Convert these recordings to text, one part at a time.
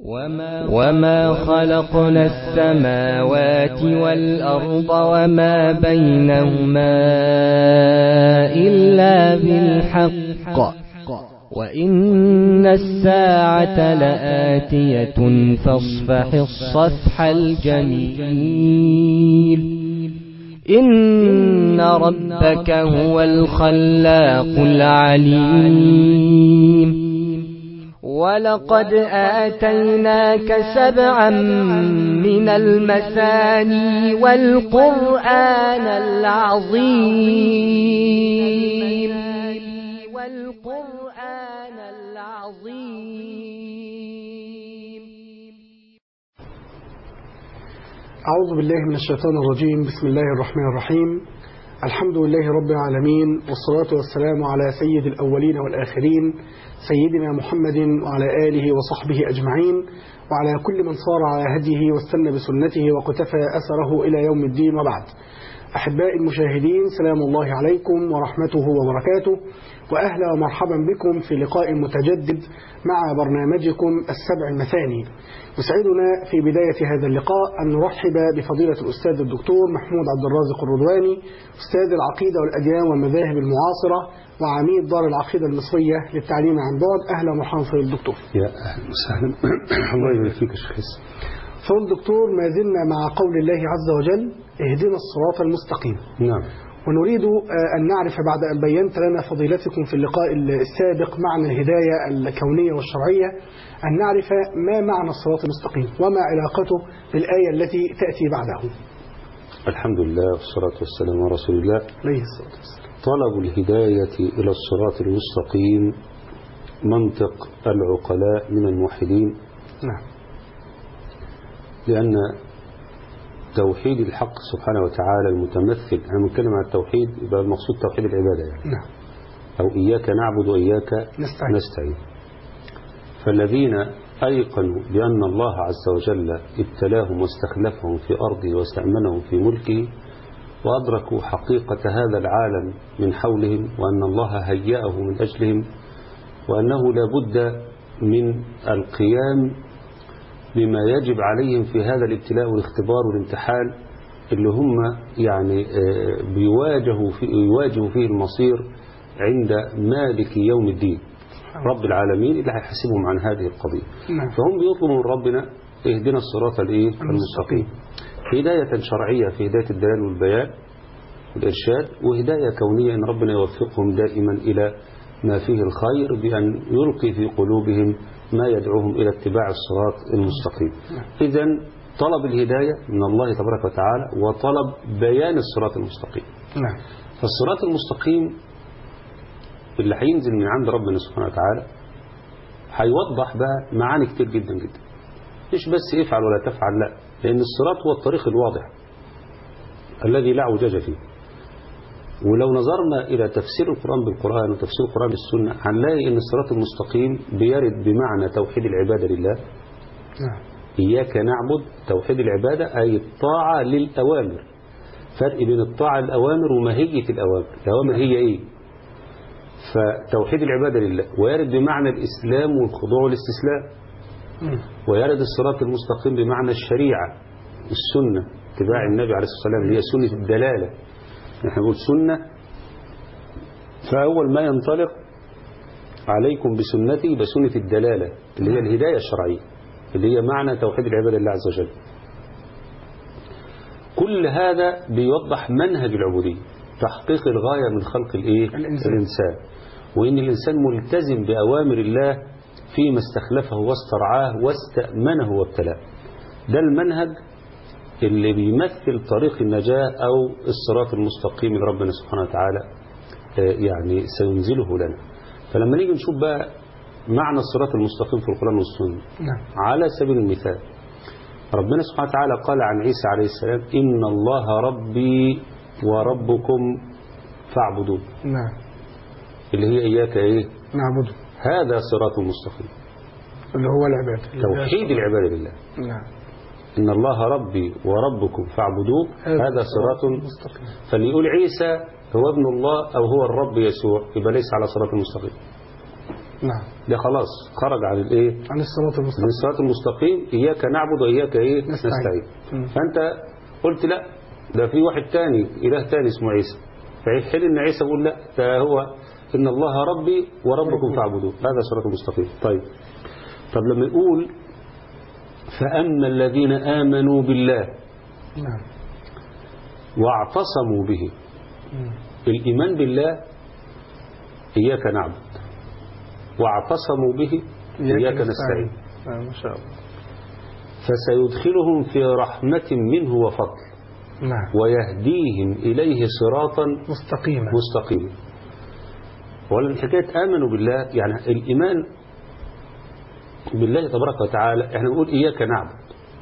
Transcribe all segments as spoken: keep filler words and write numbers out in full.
وما خلقنا السماوات والأرض وما بينهما إلا بالحق وإن الساعة لآتية فاصفح الصفح الجميل إن ربك هو الخلاق العليم ولقد آتيناك سبعا من المثاني والقرآن العظيم والقرآن العظيم. أعوذ بالله من الشيطان الرجيم. بسم الله الرحمن الرحيم. الحمد لله رب العالمين، والصلاة والسلام على سيد الأولين والآخرين سيدنا محمد وعلى آله وصحبه أجمعين، وعلى كل من صار على هديه واستنى بسنته وقتفى أثره إلى يوم الدين، وبعد. أحبائي المشاهدين، سلام الله عليكم ورحمته وبركاته، وأهلا ومرحبا بكم في لقاء متجدد مع برنامجكم السبع المثاني. يسعدنا في بداية هذا اللقاء أن نرحب بفضيلة الأستاذ الدكتور محمود عبد الرازق الرضواني، أستاذ العقيدة والأديان والمذاهب المعاصرة وعميد دار العقيدة المصرية للتعليم عن بعد. أهلا ومرحبا فضيلة الدكتور. يا أهلا وسهلا. الله يبارك فيك يا شيخ. فضيلة الدكتور، ما زلنا مع قول الله عز وجل: اهدنا الصراط المستقيم. نعم. ونريد أن نعرف بعد أن بينت لنا فضيلتكم في اللقاء السابق معنى الهداية الكونية والشرعية، أن نعرف ما معنى الصراط المستقيم وما علاقته بالآية التي تأتي بعده. الحمد لله والصلاة والسلام على رسول الله عليه الصلاة والسلام. طلب الهداية إلى الصراط المستقيم منطق العقلاء من الموحدين. نعم. لأن توحيد الحق سبحانه وتعالى المتمثل، احنا بنتكلم عن التوحيد يبقى المقصود توحيد العبادة يعني. نعم. أو إياك نعبد وإياك نستعين. نستعين. فالذين أيقنوا بأن الله عز وجل ابتلاهم واستخلفهم في أرضه واستأمنهم في ملكه، وأدركوا حقيقة هذا العالم من حولهم، وأن الله هيأه من أجلهم، وأنه لا بد من القيام بما يجب عليهم في هذا الابتلاء والاختبار والامتحان اللي هم يعني بيواجهوا فيه, يواجهوا فيه المصير عند مالك يوم الدين رب العالمين اللي هيحاسبهم عن هذه القضية. فهم بيطلبوا من ربنا: اهدنا الصراط المستقيم. هداية شرعية في هداية الدلال والبيان والإرشاد، وهداية كونية أن ربنا يوفقهم دائما إلى ما فيه الخير بأن يلقي في قلوبهم ما يدعوهم إلى اتباع الصراط المستقيم. إذن طلب الهداية من الله تبارك وتعالى، وطلب بيان الصراط المستقيم. نعم. فالصراط المستقيم اللي هينزل من عند ربنا سبحانه وتعالى هيوضح بقى معاني كتير جدا جدا، مش بس افعل ولا تفعل، لا، لأن الصراط هو الطريق الواضح الذي لا اعوجاج فيه. ولو نظرنا إلى تفسير القرآن بالقرآن وتفسير القرآن بالسنة هنلاقي أن الصراط المستقيم بيرد بمعنى توحيد العبادة لله. نعم. إياك نعبد، توحيد العبادة أي الطاعة للأوامر. فرق بين الطاعة للأوامر وماهية الأوامر. الأوامر هي إيه؟ فتوحيد العبادة لله، ويرد بمعنى الإسلام والخضوع والاستسلام. ويرد الصراط المستقيم بمعنى الشريعة، السنة، اتباع النبي عليه الصلاة والسلام اللي هي سنة الدلالة. نحن نقول سنة، فأول ما ينطلق عليكم بسنتي بسنة الدلالة اللي هي الهداية الشرعية اللي هي معنى توحيد العبادة لله عز وجل. كل هذا بيوضح منهج العبودية، تحقيق الغاية من خلق الإيه؟ الإنسان. الإنسان، وإن الإنسان ملتزم بأوامر الله فيما استخلفه واسترعاه واستأمنه وابتلاه. ده المنهج اللي بيمثل طريق النجاة أو الصراط المستقيم اللي ربنا سبحانه وتعالى يعني سينزله لنا. فلما نيجي نشوف بقى معنى الصراط المستقيم في القرآن والسنة. نعم. على سبيل المثال ربنا سبحانه وتعالى قال عن عيسى عليه السلام: إن الله ربي وربكم فاعبدون. نعم. اللي هي إياك إيه؟ نعبده. هذا صراط مستقيم اللي هو العبادة، توحيد العبادة لله. نعم. إن الله ربي وربكم فاعبدوه هذا صراط مستقيم. فاللي يقول عيسى هو ابن الله أو هو الرب يسوع يبقى ليس على صراط مستقيم. نعم. ده خلاص خرج عن الايه؟ عن الصراط المستقيم. عن الصراط المستقيم. إياك نعبد وإياك ايه؟ نستعين. نستعين. فأنت قلت لا، ده في واحد تاني، إله تاني اسمه عيسى. فحين إن عيسى يقول لا، ده هو إن الله ربي وربكم فاعبدوه، هذا صراط المستقيم. طيب طب لما يقول فأما الذين آمنوا بالله نعم. واعتصموا به، الإيمان بالله إياك نعبد، واعتصموا به إياك نستعين. آه ما شاء الله. فسيدخلهم في رحمة منه وفضل. نعم. ويهديهم إليه صراطا مستقيما مستقيما. ولا حكاية آمنوا بالله يعني الإيمان بالله تبارك وتعالى، احنا بنقول إياك نعبد،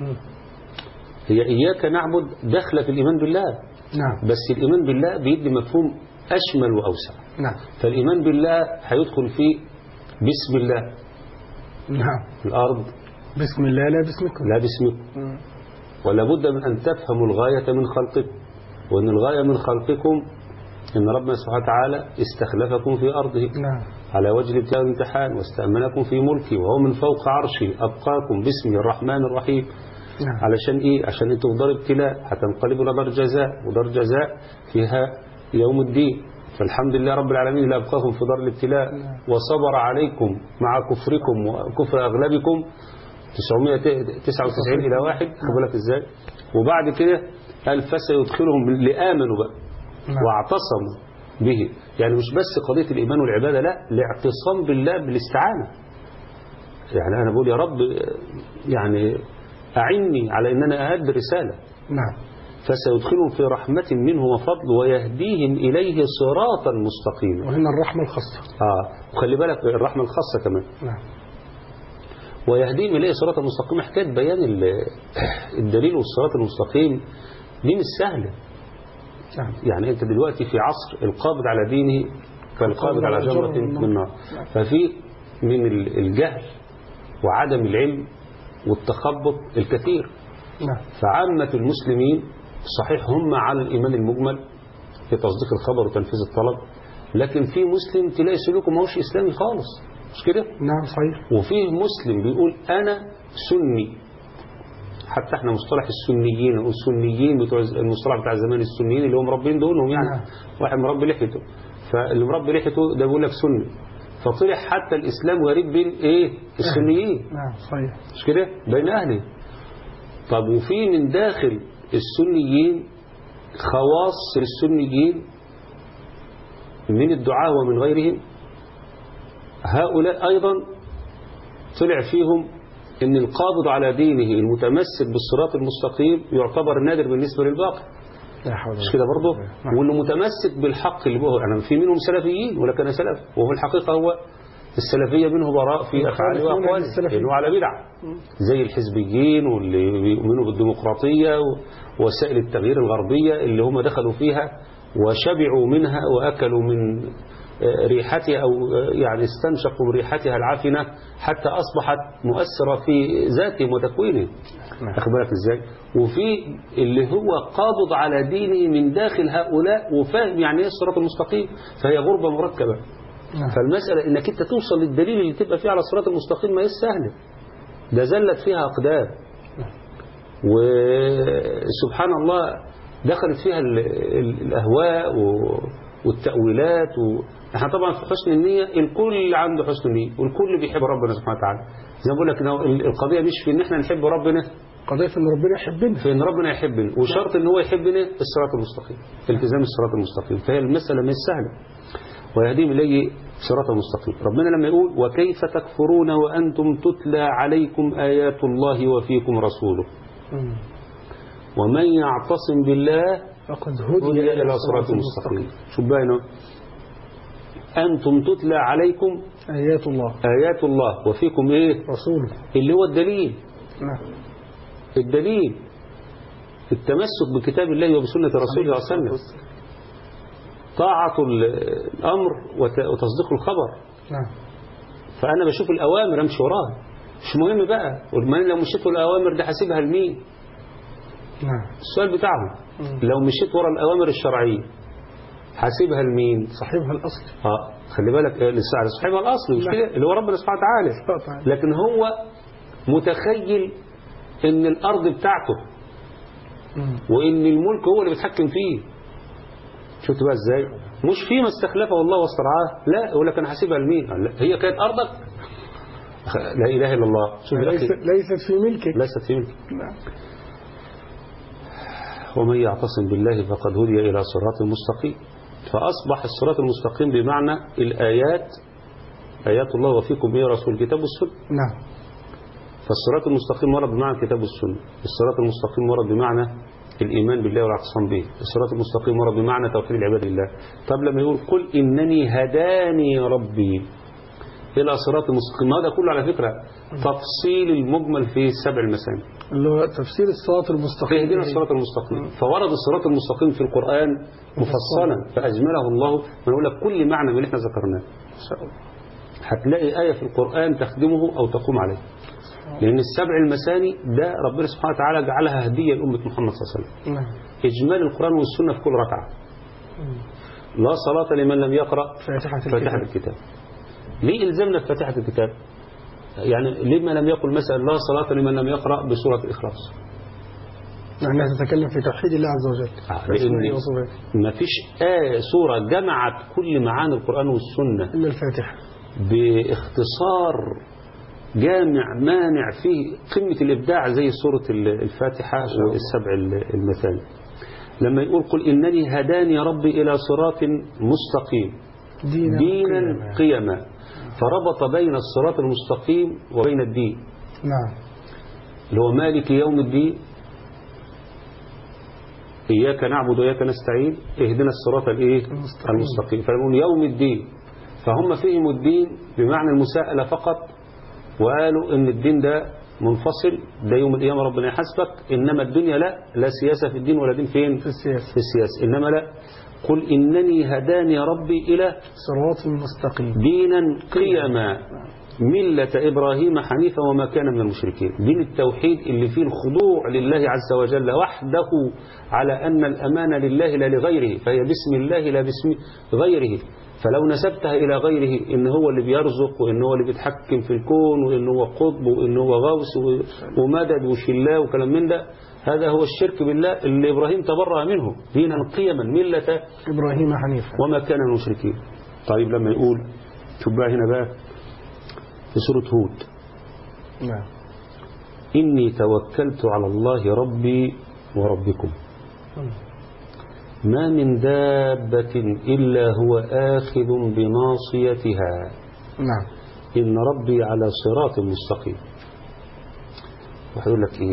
هي إياك نعبد داخلة في الإيمان بالله. نعم. بس الإيمان بالله بيدي مفهوم أشمل وأوسع. نعم. فالإيمان بالله هيدخل فيه بسم الله. نعم. الأرض بسم الله لا باسمكم. لا باسمكم. ولا بد من أن تفهموا الغاية من خلقكم، وأن الغاية من خلقكم إن ربنا سبحانه وتعالى استخلفكم في أرضه. نعم. على وجه الابتلاء والامتحان، واستأمنكم في ملكه، وهو من فوق عرشه أبقاكم باسمه الرحمن الرحيم. نعم. علشان إيه؟ عشان أنتم في دار ابتلاء هتنقلبوا إلى دار جزاء، ودار جزاء فيها يوم الدين. فالحمد لله رب العالمين اللي أبقاكم في دار الابتلاء وصبر عليكم مع كفركم وكفر أغلبكم تسعمائة وتسعة وتسعين إلى واحد. خبرك إزاي؟ وبعد كده قال فسيدخلهم لآمنوا بقى واعتصموا به. يعني مش بس قضية الإيمان والعبادة، لا، الاعتصام بالله بالاستعانة. يعني أنا بقول يا رب يعني أعني على أن أنا أؤدي رسالة. نعم. فسيدخلهم في رحمة منه وفضل ويهديهم إليه صراطا مستقيما. وهنا الرحمة الخاصة. آه وخلي بالك الرحمة الخاصة كمان. نعم. ويهديهم إليه صراطا مستقيما. حكاية بيان الدليل والصراط المستقيم دي مش سهلة. نعم. يعني أنت دلوقتي في عصر القابض على دينه كالقابض على جمرة من نار. ففي من الجهل وعدم العلم والتخبط الكثير. نعم. فعامة المسلمين صحيح هم على الإيمان المجمل في تصديق الخبر وتنفيذ الطلب، لكن في مسلم تلاقي سلوكه ما هوش إسلامي خالص، مش كده؟ نعم صحيح. وفيه مسلم بيقول أنا سني، حتى احنا مصطلح السنيين والسنيين بتوع المصطلح بتاع زمان السنيين اللي هم مربين دولهم يعني. نعم. واحد مربي لحيته، فاللي مربي لحيته ده بيقول لك سني، فطلع حتى الإسلام غريب بين ايه السنيين. نعم صحيح. مش كده بين أهله. طب وفي من داخل السنيين خواص للسنيين من الدعاء ومن غيرهم، هؤلاء أيضا طلع فيهم ان القابض على دينه المتمسك بالصراط المستقيم يعتبر نادر بالنسبة للباقي. لا حول مش كده برضه؟ واللي متمسك بالحق اللي هو يعني في منهم سلفيين ولكن سلف، وفي الحقيقة هو السلفية منه براء في أفعاله وأقواله لأنه على بدع، زي الحزبيين واللي بيؤمنوا بالديمقراطية ووسائل التغيير الغربية اللي هم دخلوا فيها وشبعوا منها وأكلوا من ريحتها أو يعني استنشقوا من ريحتها العافنة حتى أصبحت مؤثرة في ذاتهم وتكوينهم. أخبرك إزاي؟ وفي اللي هو قابض على دينه من داخل هؤلاء وفاهم يعني إيه الصراط المستقيم، فهي غربة مركبة. فالمسألة إنك أنت توصل للدليل اللي تبقى فيه على الصراط المستقيم ما هي سهلة، ده زلت فيها أقدام وسبحان الله دخلت فيها الأهواء والتأويلات و... احنا طبعا في حسن النية الكل عنده حسن النية والكل بيحب ربنا سبحانه وتعالى. زي ما بقول لك القضية مش في ان احنا نحب ربنا، قضية في ان ربنا يحبنا، في ان ربنا يحبنا، وشرط ان هو يحبنا الصراط المستقيم، التزام الصراط المستقيم. فهي المسألة مش سهلة. ويهديهم إليه صراط المستقيم. ربنا لما يقول وكيف تكفرون وأنتم تتلى عليكم آيات الله وفيكم رسوله ومن يعتصم بالله فقد هدي إلى صراط المستقيم. شو باينه؟ أنتم تتلى عليكم آيات الله آيات الله وفيكم إيه؟ رسوله، اللي هو الدليل. نعم. الدليل التمسك بكتاب الله وبسنة رسوله صلى الله عليه وسلم، طاعة الأمر وتصديق الخبر. نعم. فأنا بشوف الأوامر أمشي وراها، مش مهم بقى والمهم لو مشيت ورا الأوامر ده هسيبها لمين؟ نعم. السؤال بتاعهم لو مشيت ورا الأوامر الشرعية حاسبها لمين؟ صاحبها الأصل. اه خلي بالك للسعر صاحبها الأصل مش كده اللي هو ربنا سبحانه وتعالى. لكن هو متخيل ان الأرض بتاعته وان الملك هو اللي بيتحكم فيه. شفت بقى ازاي؟ مش فيما استخلفه الله واسترعاه، لا يقول لك انا حاسبها لمين؟ لا هي كانت أرضك. لا إله إلا الله. ليست, ليست في ملكك. ليست في ملكك. نعم. ومن يعتصم بالله فقد هدي إلى صراط مستقيم. فأصبح الصراط المستقيم بمعنى الآيات، آيات الله وفيكم به رسول الكتاب والسنة. نعم. فالصراط المستقيم ورد بمعنى الكتاب والسنة. الصراط المستقيم ورد بمعنى الإيمان بالله والاعتصام به. الصراط المستقيم ورد بمعنى توحيد العباد لله. طب لما يقول قل إنني هداني ربي إلى صراط المستقيم، هذا كله على فكرة تفصيل المجمل في السبع المثاني اللي هو تفسير الصراط المستقيم. اهدنا الصراط المستقيم. فورد الصراط المستقيم في القرآن مفصلا فأجمله الله. من أقول لك كل معنى من اللي احنا ذكرناه هتلاقي آية في القرآن تخدمه أو تقوم عليه. لأن السبع المثاني ده ربنا سبحانه وتعالى جعلها هدية لأمة محمد صلى الله عليه وسلم. نعم. إجمال القرآن والسنة في كل ركعة. لا صلاة لمن لم يقرأ فاتحة, فاتحة الكتاب. ليه إلزمنا فاتحة الكتاب؟ يعني لما لم يقل مثلا لا صلاة لمن لم يقرأ بسورة الإخلاص؟ لأنها تتكلم في توحيد الله عز وجل. لأن ما فيش آية سورة جمعت كل معاني القرآن والسنة إلا الفاتحة باختصار جامع مانع فيه قمة الإبداع زي سورة الفاتحة والسبع المثاني. لما يقول قل إنني هداني ربي إلى صراط مستقيم دينا, دينا قيما، فربط بين الصراط المستقيم وبين الدين. نعم. اللي هو مالك يوم الدين، إياك نعبد وإياك نستعين، اهدنا الصراط الإيه؟ المستقيم. فنقول يوم الدين، فهم فهموا الدين بمعنى المساءلة فقط، وقالوا إن الدين ده منفصل، ده يوم القيامة ربنا يحاسبك. إنما الدنيا لا لا سياسة في الدين ولا دين فين؟ في السياسة. في السياسة. إنما لا، قل إنني هداني ربي إلى صراط مستقيم دينا قيما ملة إبراهيم حنيفا وما كان من المشركين. دين التوحيد اللي فيه الخضوع لله عز وجل وحده، على أن الأمانة لله لا لغيره، فهي باسم الله لا باسم غيره. فلو نسبتها إلى غيره إن هو اللي بيرزق وإن هو اللي بيتحكم في الكون وإن هو قطب وإن هو غوث ومدد وشلاه وكلام من ده، هذا هو الشرك بالله اللي إبراهيم تبرأ منه. دينا قيما ملة إبراهيم حنيفا وما كان من المشركين. طيب لما يقول شوف بقى هنا بقى في سورة هود، نعم، إني توكلت على الله ربي وربكم ما من دابة إلا هو آخذ بناصيتها نعم إن ربي على صراط مستقيم. وهيقول لك إيه؟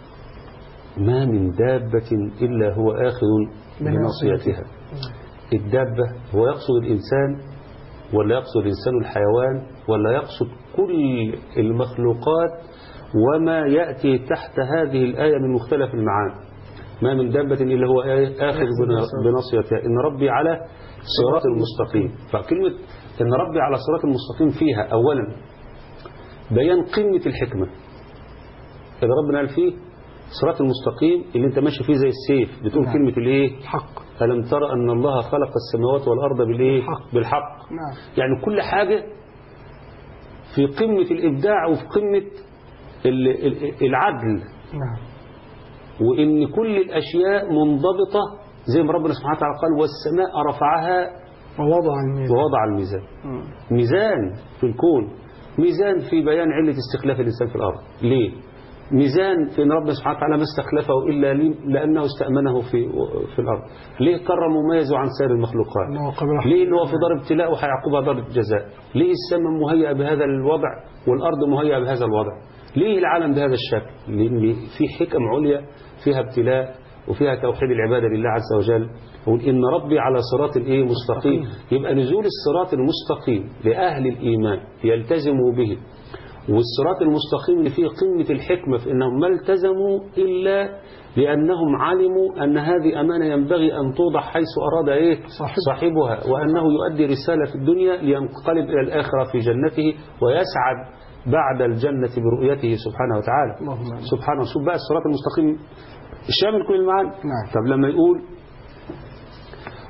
ما من دابة إلا هو آخذ بناصيتها. الدابة هو يقصد الإنسان ولا يقصد الإنسان الحيوان ولا يقصد كل المخلوقات وما يأتي تحت هذه الآية من مختلف المعاني. ما من دابة إلا هو آخذ بناصيتها إن ربي على صراط المستقيم. فكلمة إن ربي على صراط المستقيم فيها أولا بيان قمة الحكمة اللي ربنا قال فيه صراط المستقيم اللي انت ماشي فيه زي السيف. بتقول نعم. كلمة الايه؟ الحق. ألم ترى أن الله خلق السماوات والأرض بالايه؟ بالحق, بالحق. نعم. يعني كل حاجة في قمة الإبداع وفي قمة العدل. نعم. وإن كل الأشياء منضبطة زي ما ربنا سبحانه وتعالى قال والسماء رفعها ووضع الميزان. ووضع الميزان. م. ميزان في الكون، ميزان في بيان علة استخلاف الإنسان في الأرض. ليه؟ ميزان في أن ربنا سبحانه وتعالى ما استخلفه إلا لأنه استأمنه في في الأرض. ليه كرم مميز عن سائر المخلوقات؟ ليه أنه في دار ابتلاء وهيعقبها دار جزاء؟ ليه السماء مهيئة بهذا الوضع والأرض مهيئة بهذا الوضع؟ ليه العالم بهذا الشكل؟ لأن في حكم عليا فيها ابتلاء وفيها توحيد العبادة لله عز وجل. يقول إن ربي على صراط الإيه مستقيم. يبقى نزول الصراط المستقيم لأهل الإيمان يلتزموا به، والصراط المستقيم اللي فيه قمة الحكمة في أنهم ما التزموا إلا لأنهم علموا أن هذه أمانة ينبغي أن توضع حيث أراد إيه صاحبها، وأنه يؤدي رسالة في الدنيا لينقلب إلى الآخرة في جنته ويسعد بعد الجنة برؤيته سبحانه وتعالى. سبحانه. شوف بقى الصراط المستقيم الشامل كل المعاني. نعم. طب لما يقول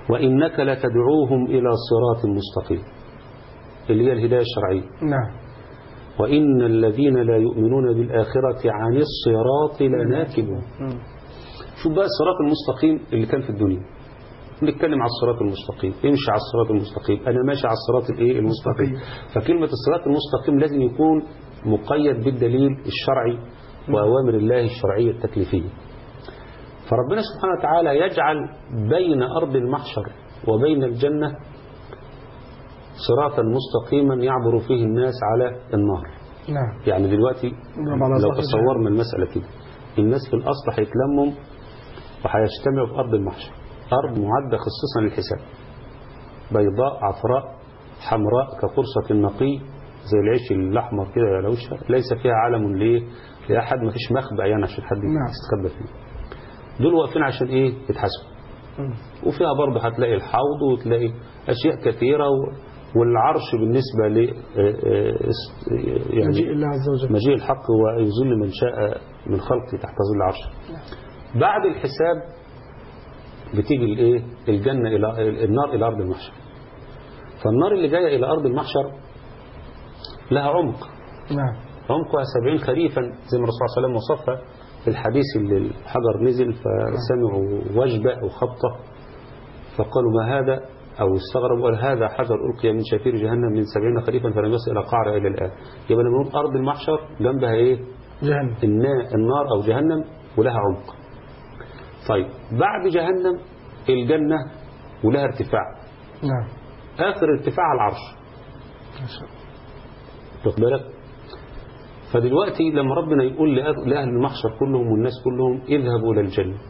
وإنك لتدعوهم إلى صراط مستقيم اللي هي الهداية الشرعية. نعم. وإن الذين لا يؤمنون بالآخرة عن الصراط لناكبون. شوف بقى الصراط المستقيم اللي كان في الدنيا، نتكلم على الصراط المستقيم، امشي على الصراط المستقيم، أنا ماشي على الصراط الايه المستقيم. فكلمة الصراط المستقيم لازم يكون مقيد بالدليل الشرعي وأوامر الله الشرعية التكليفية. فربنا سبحانه وتعالى يجعل بين أرض المحشر وبين الجنة صراطا مستقيما يعبر فيه الناس على النار. نعم. يعني دلوقتي لو تصورنا المسألة كده، الناس في الأصل هيتلموا وهيجتمعوا في أرض المحشر، أرض معدة خصيصا للحساب، بيضاء عفراء حمراء كقرصة النقي زي العيش الأحمر كده على وشها، ليس فيها علم ليه لأحد، ما فيش مخبأ يعني عشان حد يستخبى فيه. دول واقفين عشان إيه؟ يتحاسبوا. وفيها برضه هتلاقي الحوض وتلاقي أشياء كثيرة و... والعرش بالنسبة ل يعني مجيء الله عز وجل، مجيء الحق ويظل من شاء من خلقه تحت ظل عرشه. بعد الحساب بتيجي الايه الجنة إلى النار إلى أرض المحشر. فالنار اللي جاية إلى أرض المحشر لها عمق. نعم. عمقها سبعين خريفا زي ما الرسول صلى الله عليه وسلم وصفها في الحديث اللي الحجر نزل فسمعوا وجبة وخبطة فقالوا ما هذا، أو استغربوا قال هذا حجر ألقي من شفير جهنم من سبعين خريفا فلم يصل إلى قعر إلى الآن. يبقى لما نقول أرض المحشر جنبها إيه؟ جهنم، النار أو جهنم ولها عمق. طيب بعد جهنم الجنة ولها ارتفاع. نعم. آخر ارتفاع على العرش. ما شاء الله. واخد بالك؟ فدلوقتي لما ربنا يقول لأهل المحشر كلهم والناس كلهم اذهبوا إلى الجنة،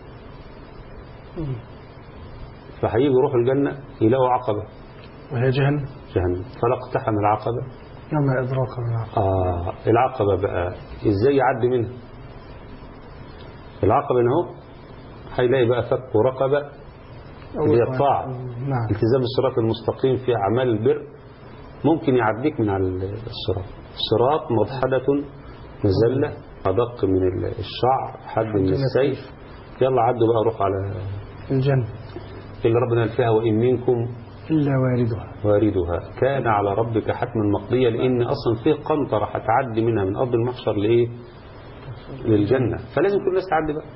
فهيجوا يروحوا الجنة يلاقوا عقبة وهي جهنم. جهنم فلا اقتحم العقبة. يوم إدراك العقبة. آه العقبة بقى إزاي يعدي منها؟ العقبة هنا هيلاقي بقى فك ورقبة اللي هي الطاعة. نعم. التزام الصراط المستقيم في أعمال البر ممكن يعديك من على الصراط. الصراط مضحدة مزلة أدق من الشعر حد من السيف. يلا عدوا بقى روح على الجنة اللي ربنا قال فيها وإن منكم إلا واردها واردها كان على ربك حتما مقضية، لأن أصلا فيه قنطرة هتعدي منها من أرض المحشر لإيه؟ للجنة، فلازم كل الناس تعدي بقى.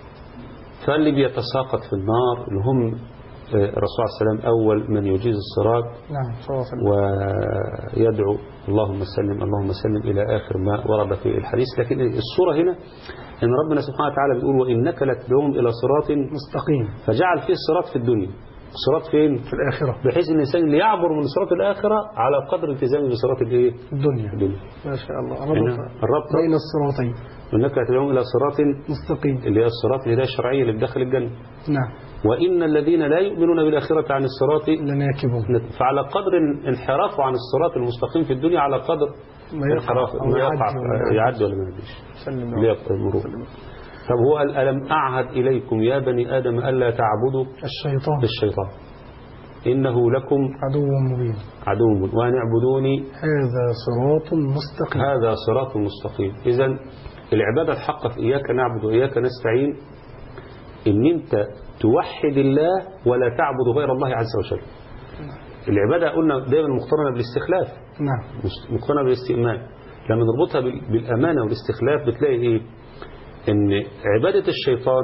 فاللي بيتساقط في النار اللي هم الرسول صلى الله عليه وسلم أول من يجيز الصراط. نعم صلى الله عليه وسلم. ويدعو اللهم سلم اللهم سلم إلى آخر ما ورد في الحديث. لكن الصورة هنا إن ربنا سبحانه وتعالى بيقول وإنك لتدعوهم إلى صراط مستقيم، فجعل فيه الصراط في الدنيا، الصراط فين؟ في الآخرة، بحيث ان الانسان اللي يعبر من صراط الآخرة على قدر التزامه بصراط الايه؟ الدنيا. الدنيا. ما شاء الله. الربط بين الصراطين. وانك تدعوهم الى صراط مستقيم اللي هي الصراط الهداية الشرعية اللي بدخل الجنة. نعم. وإن الذين لا يؤمنون بالآخرة عن الصراط لناكبون. فعلى قدر انحرافه عن الصراط المستقيم في الدنيا على قدر ما يقع ما يقع يعدي ولا ما يعديش. ليقطع المرور. طب هو قال ألم أعهد إليكم يا بني آدم ألا تعبدوا الشيطان الشيطان إنه لكم عدو مبين عدو مبين وأن اعبدوني هذا صراط مستقيم. هذا صراط مستقيم. إذن العبادة الحقة في إياك نعبد وإياك نستعين إن أنت توحد الله ولا تعبد غير الله عز وجل. العبادة قلنا دائما مقترنة بالاستخلاف. نعم. مقترنة بالاستئمان. لما نربطها بالأمانة والاستخلاف بتلاقي إيه؟ إن عبادة الشيطان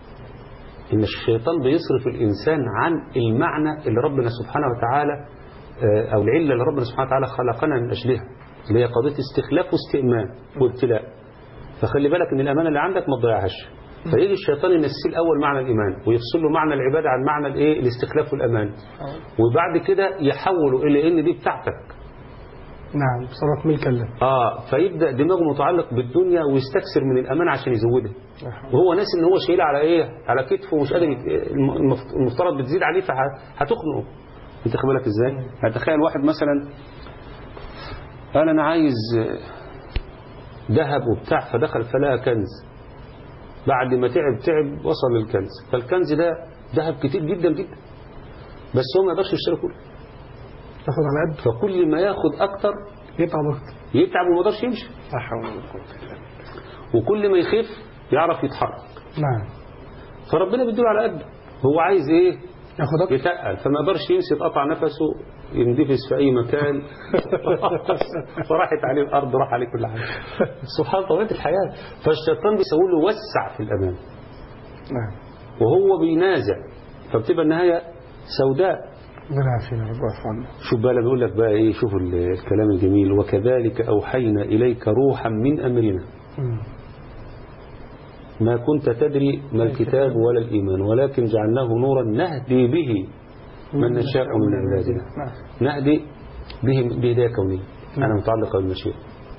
إن الشيطان بيصرف الإنسان عن المعنى اللي ربنا سبحانه وتعالى أو العلة اللي ربنا سبحانه وتعالى خلقنا من أجلها اللي هي قضية استخلاف واستئمان وابتلاء. فخلي بالك إن الأمانة اللي عندك ما تضيعهاش. فيجي الشيطان ينسي الأول معنى الإيمان ويفصل له معنى العبادة عن معنى الإيه الاستخلاف والأمان، وبعد كده يحوله إلى إن دي بتاعتك. نعم صارت ملكا له. آه فيبدأ دماغه متعلق بالدنيا ويستكثر من الأمان عشان يزودها، وهو ناس إن هو شايلها على إيه على كتفه ومش قادر المفترض بتزيد عليه فهتخنقه. أنت خد بالك إزاي؟ هتخيل واحد مثلا قال أنا عايز ذهب وبتاع فدخل فلقى كنز، بعد ما تعب تعب وصل للكنز، فالكنز ده ذهب كتير جدا جدا بس هو ما يقدرش يشتري كله، ياخد على قد، فكل ما ياخد اكتر يتعب اكتر يتعب وما يقدرش يمشي، لا حول ولا قوه الا بالله، وكل ما يخف يعرف يتحرك. نعم. فربنا بيديله على قد هو عايز ايه ياخد يتقل، فما قدرش يمسك، قطع نفسه يندفس في أي مكان فراحت عليه الأرض، راح عليه كل حاجة. سبحان طبيعة الحياة. فالشيطان بيسوي له وسع في الأمان. نعم. وهو بينازع، فبتبقى النهاية سوداء. ربنا يعافينا ويعفو عنا. شوف بقى بيقول لك بقى ايه، شوف الكلام الجميل، وكذلك أوحينا إليك روحا من أمرنا ما كنت تدري ما الكتاب ولا الإيمان ولكن جعلناه نورا نهدي به من نشاء من عبادنا. نهدي به بهداية كونية، أنا متعلقة بالمشيئة.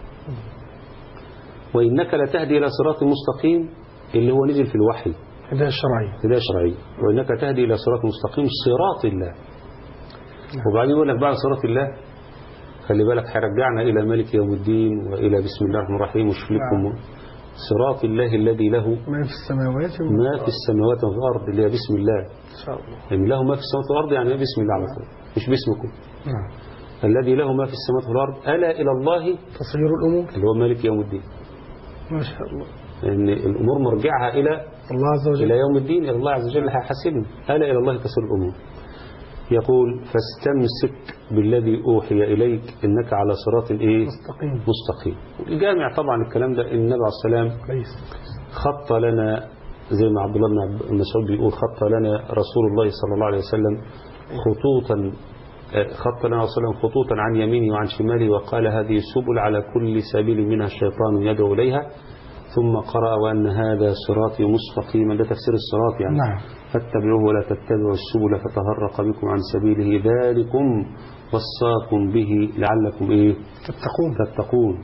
وإنك لتهدي إلى صراط مستقيم اللي هو نزل في الوحي، هداية شرعية. هداية شرعية. وإنك تهدي إلى صراط مستقيم صراط الله. وبعدين يقول لك بعد صراط الله خلي بالك هيرجعنا إلى مالك يوم الدين وإلى بسم الله الرحمن الرحيم وشوف لكم صراط الله الذي له ما في السماوات ما في السماوات وفي الأرض، اللي هي بسم الله. إن شاء الله. يعني له ما في السماوات والأرض يعني بسم الله على طول، مش باسمكم. نعم. الذي له ما في السماوات والأرض ألا إلى الله تصير الأمور، اللي هو مالك يوم الدين. ما شاء الله. يعني الأمور مرجعها إلى الله عز وجل، إلى يوم الدين، إلى الله عز وجل هيحاسبنا. ألا إلى الله تصير الأمور. يقول فاستمسك بالذي أوحي إليك إنك على صراط إيه؟ مستقيم. مستقيم. الجامع طبعا الكلام ده النبي عليه السلام خط لنا، زي ما عبد الله بن مسعود بيقول خط لنا رسول الله صلى الله عليه وسلم خطوطا، خط لنا رسول الله خطوطا عن يمينه وعن شماله وقال هذه السبل على كل سبيل منها الشيطان يدعو إليها، ثم قرأ وأن هذا صراطي مستقيما. ده تفسير الصراط يعني. نعم. فاتبعوه ولا تتبعوا السبل فتهرق بكم عن سبيله ذلكم وصاكم به لعلكم إيه؟ تتقون. تتقون.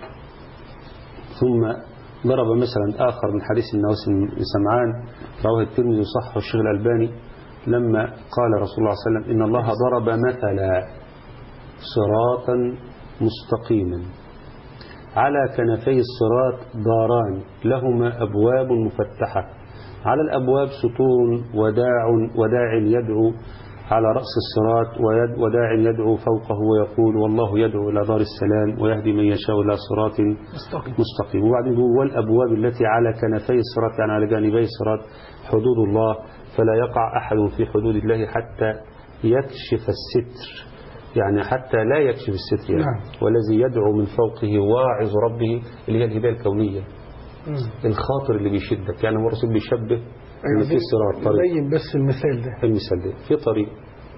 ثم ضرب مثلا آخر من حديث النواس بن سمعان رواه الترمذي وصححه الشيخ الألباني لما قال رسول الله صلى الله عليه وسلم إن الله ضرب مثلا صراطا مستقيما على كنفي الصراط داران لهما أبواب مفتحة، على الأبواب سطور وداع وداع يدعو على رأس الصراط وداع يدعو فوقه ويقول والله يدعو إلى دار السلام ويهدي من يشاء إلى صراط مستقيم, مستقيم. وبعدين هو والأبواب التي على كنفي الصراط يعني على جانبي الصراط حدود الله فلا يقع أحد في حدود الله حتى يكشف الستر، يعني حتى لا يكشف الستر يعني. نعم. والذي يدعو من فوقه واعظ ربه اللي هي الهداية الكونية. مم. الخاطر اللي بيشدك، يعني هو الرسول بيشبه أيوة ان في صراط طريق. يبين بس المثال ده المثال ده في طريق،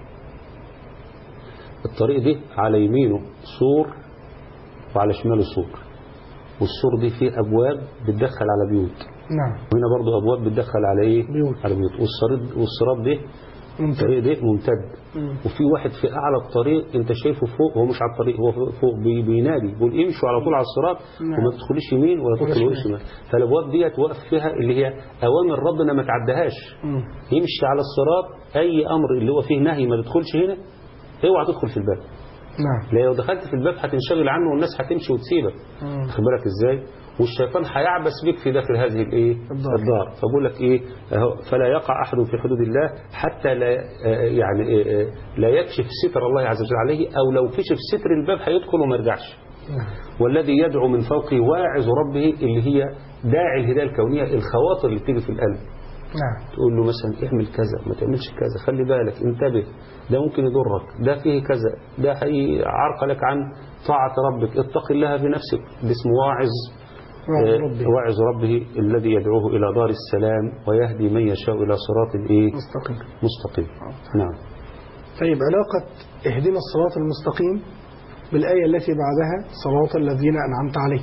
الطريق دي على يمينه سور وعلى شماله سور، والسور دي فيه أبواب بتدخل على بيوت. نعم. وهنا برضو أبواب بتدخل على إيه؟ بيوت. على بيوت. والصراط والصراط ده الطريق ده ممتد. مم. وفي واحد في أعلى الطريق أنت شايفه فوق، هو مش على الطريق، هو فوق بينادي بيقول امشوا على طول على الصراط. نعم. وما تدخلوش يمين ولا تدخلوش شمال. فالأبواب دي توقف فيها اللي هي أوامر ربنا ما تعدهاش. مم. يمشي على الصراط أي أمر اللي هو فيه نهي ما تدخلش هنا، اوعى تدخل في الباب. نعم. لو دخلت في الباب هتنشغل عنه والناس هتمشي وتسيبك. خد بالك ازاي؟ والشيطان هيعبس بك في داخل هذه الايه الدار, الدار. فبقول لك ايه فلا يقع احد في حدود الله حتى لا يعني لا يكشف ستر الله عز وجل عليه، او لو كشف ستر الباب هيدخل وما يرجعش. والذي يدعو من فوقه واعظ ربه اللي هي داعي الهدايه الكونيه، الخواطر اللي بتيجي في القلب. نعم. تقول له مثلا اعمل كذا ما تعملش كذا، خلي بالك انتبه، ده ممكن يضرك، ده فيه كذا، ده هيعرقلك عن طاعة ربك، اتق الله بنفسك. ده اسمه واعظ ربه. واعظ ربه الذي يدعوه إلى دار السلام ويهدي من يشاء إلى صراط ايه مستقيم. مستقيم. نعم. طيب علاقة اهدنا الصراط المستقيم بالآية التي بعدها صراط الذين أنعمت عليهم.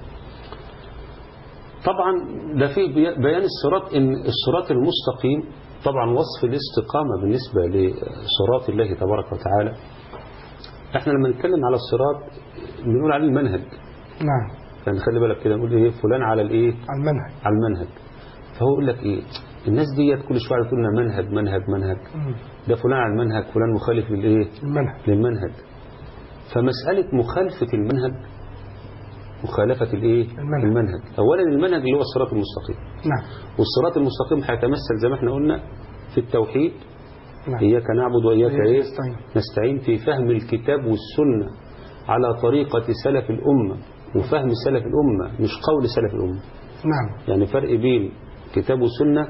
طبعا ده فيه بيان الصراط، ان الصراط المستقيم طبعا وصف الاستقامة بالنسبة لصراط الله تبارك وتعالى. احنا لما نتكلم على الصراط بنقول عليه المنهج. نعم. يعني خلي بالك كده نقول ايه فلان على الايه على المنهج. على المنهج. فهو يقول لك ايه الناس ديت كل شويه تقول لنا منهج منهج منهج م. ده فلان على المنهج، فلان مخالف للايه المنهج للمنهج. فمسألة مخالفة المنهج مخالفة الايه المنهج. المنهج اولا المنهج اللي هو الصراط المستقيم. نعم. والصراط المستقيم هيتمثل زي ما احنا قلنا في التوحيد. نعم. اياك نعبد واياك ايه نستعين. نستعين في فهم الكتاب والسنة على طريقة سلف الأمة، وفهم سلف الأمة مش قول سلف الأمة. نعم. يعني فرق بين كتاب وسنة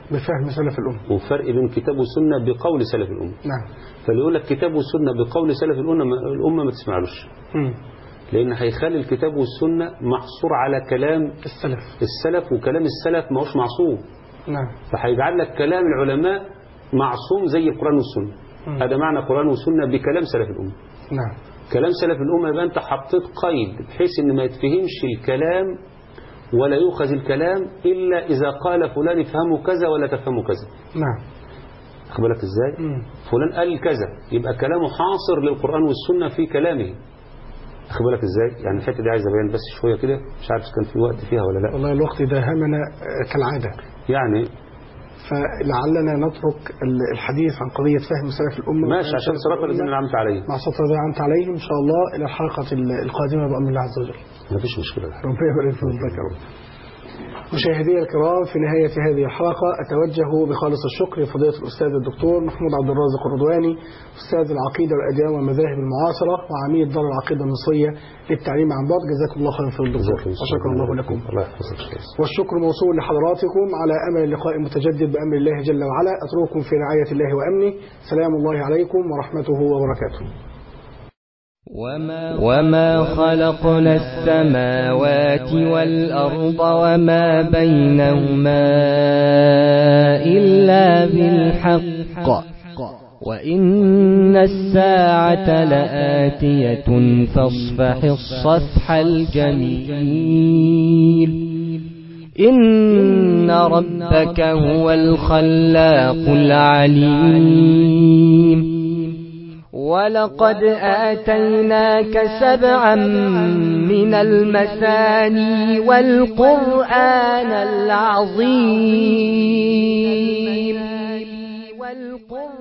بفهم سلف الأمة. وفرق بين كتاب والسنة بقول سلف الأمة. نعم. فاللي يقول لك كتاب والسنة بقول سلف الأمة الأمة ما تسمعلوش، مم. لأن هيخلي الكتاب والسنة محصور على كلام السلف السلف وكلام السلف ما هوش معصوم. نعم. فهيجعل لك كلام العلماء معصوم زي القرآن والسنة. مم. هذا معنى قرآن والسنة بكلام سلف الأمة. نعم. كلام سلف الأمة يبقى أنت حطيت قيد بحيث إن ما يتفهمش الكلام ولا يؤخذ الكلام إلا إذا قال فلان افهموا كذا ولا تفهموا كذا. نعم. أخد بالك إزاي؟ مم. فلان قال كذا يبقى كلامه حاصر للقرآن والسنة في كلامه. أخد بالك إزاي؟ يعني الحتة دي عايز أبين بس شوية كده، مش عارف كان في وقت فيها ولا لا. والله الوقت داهمنا كالعادة، يعني فلعلنا نترك الحديث عن قضية فهم سلف الأمة ماشي عشان صراط الذين أنعمت عليهم مع صراط الذين أنعمت عليهم إن شاء الله إلى الحلقة القادمة بأمر الله عز وجل. ما فيش مشكلة. ربنا يبارك فيك يا رب. مشاهدي الكرام، في نهاية هذه الحلقة أتوجه بخالص الشكر لفضيلة الأستاذ الدكتور محمود عبد الرازق الرضواني، أستاذ العقيدة والأديان والمذاهب المعاصرة وعميد دار العقيدة المصرية للتعليم عن بعد. جزاكم الله خيرا في الدكتور وشكر الله لكم. الله يحفظك. والشكر موصول لحضراتكم على أمل اللقاء المتجدد بأمر الله جل وعلا. أترككم في رعاية الله وأمنه. سلام الله عليكم ورحمته وبركاته. وما خلقنا السماوات والأرض وما بينهما إلا بالحق وإن الساعة لآتية فاصفح الصفح الجميل. إن ربك هو الخلاق العليم. ولقد آتيناك سبعا من المثاني والقرآن العظيم.